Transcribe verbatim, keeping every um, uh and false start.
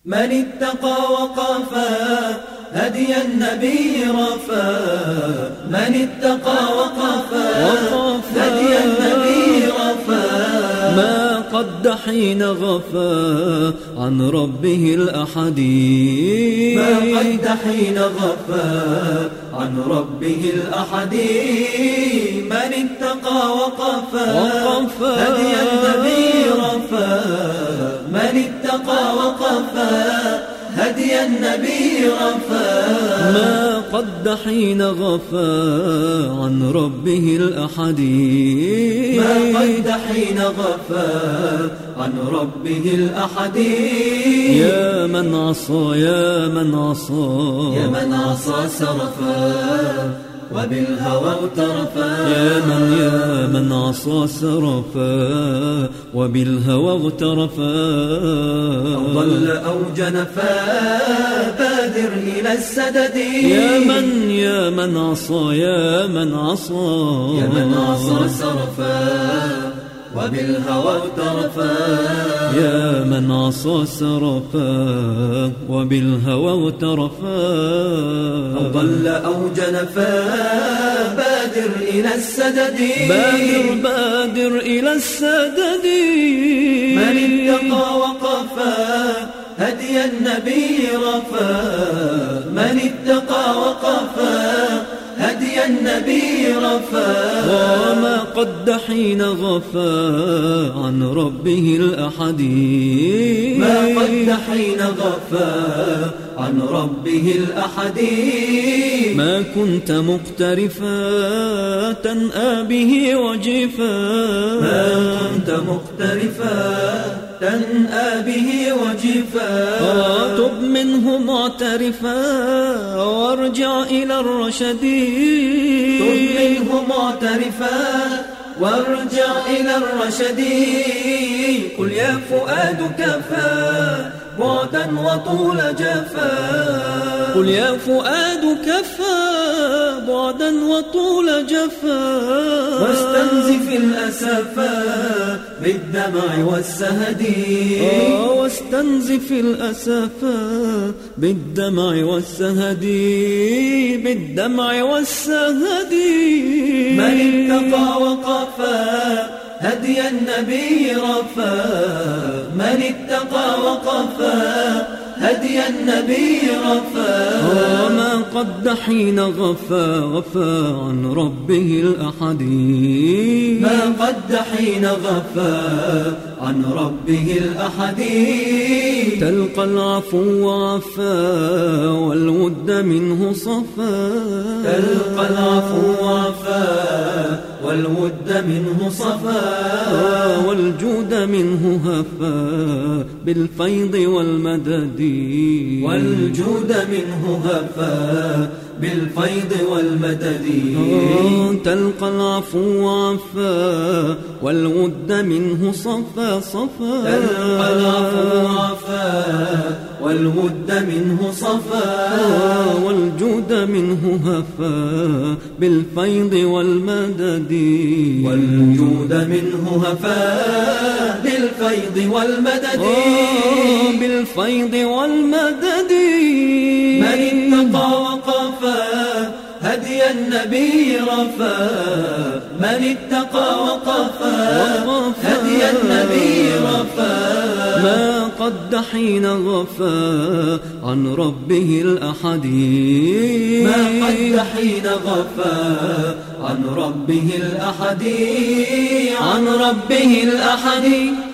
من اتقى وقفا هدي النبي رفا، من اتقى وقفا هدي النبي رفا، ما قد حين غفا عن ربه الأحد، ما قد حين غفا عن ربه الأحد. من اتقى وقفا هدي النبي رفا، من اتقى وقفا هدي النبي رفا، ما قد حين غفا عن ربه الأحد، ما قد حين غفا عن ربه الأحد. يا من عصى يا من عصى يا من عصى سرفا وبالهوى اغترفا، يا من يا من عصى سرفا وبالهوى اغترفا، أو ضل أو جنفا بادر إلى السدد. يا من يا من عصى يا من عصى يا من عصى سرفا وبالهوى اغترفا، يا من عصى سرفا وبالهوى اغترفا، أو ضل أو جنفا بادر إلى السدد. بادر بادر إلى السدد. من اتقى وقفا هدي النبي رفا، من اتقى وقفا هدي النبي رفا، وما قد حين غفا عن ربه الأحد، ما قد حين غفا عن ربه الأحد. ما كنت مقترفا تنأى به وجفا، ما كنت مقترفا تنأى به وجفا، تب منه معترفا وارجع إلى الرشد، تب منه معترفا وارجع إلى الرشد. قل يا فؤاد كفى بعدا وطول جفا، قل يا فؤاد كفى بعدا وطول جفا، واستنزف الأسفا بالدمع والسهد، واستنزف الأسفا بالدمع والسهد، بالدمع والسهد. من اتقى وقفا هدي النبي رفا، من اتقى وقفا هدي النبي رفا، وما قد حين غفا غفا عن ربه الأحد، ما قد حين غفا عن ربه الأحد. تلقى العفو عفا والود منه صفا، تلقى العفو عفا والود منه صفا، والجود منه هفا بالفيض والمدد، والجود منه هفا بالفيض والمدد. تلقى العفو عفا والود منه صفا صفا، تلقى العفو عفا والود منه صفا، والجود منه هفا بالفيض والمدد، والجود منه هفا بالفيض والمدد، بالفيض والمدد. من اتقى وقفا هدي النبي رفا، من اتقى وقفا هدي النبي رفا، ما قد حين غفا عن ربه الأحد، ما قد حين غفا عن ربه الأحد، عن ربه الأحد.